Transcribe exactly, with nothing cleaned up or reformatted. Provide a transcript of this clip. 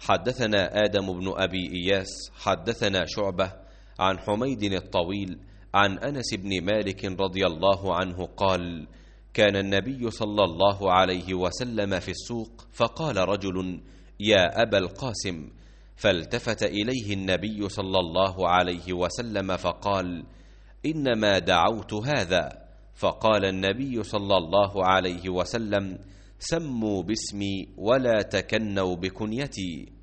حدثنا آدم بن أبي إياس حدثنا شعبة عن حميد الطويل عن أنس بن مالك رضي الله عنه قال: كان النبي صلى الله عليه وسلم في السوق، فقال رجل: يا أبا القاسم، فالتفت إليه النبي صلى الله عليه وسلم فقال: إنما دعوت هذا. فقال النبي صلى الله عليه وسلم: سموا باسمي ولا تكنوا بكنيتي.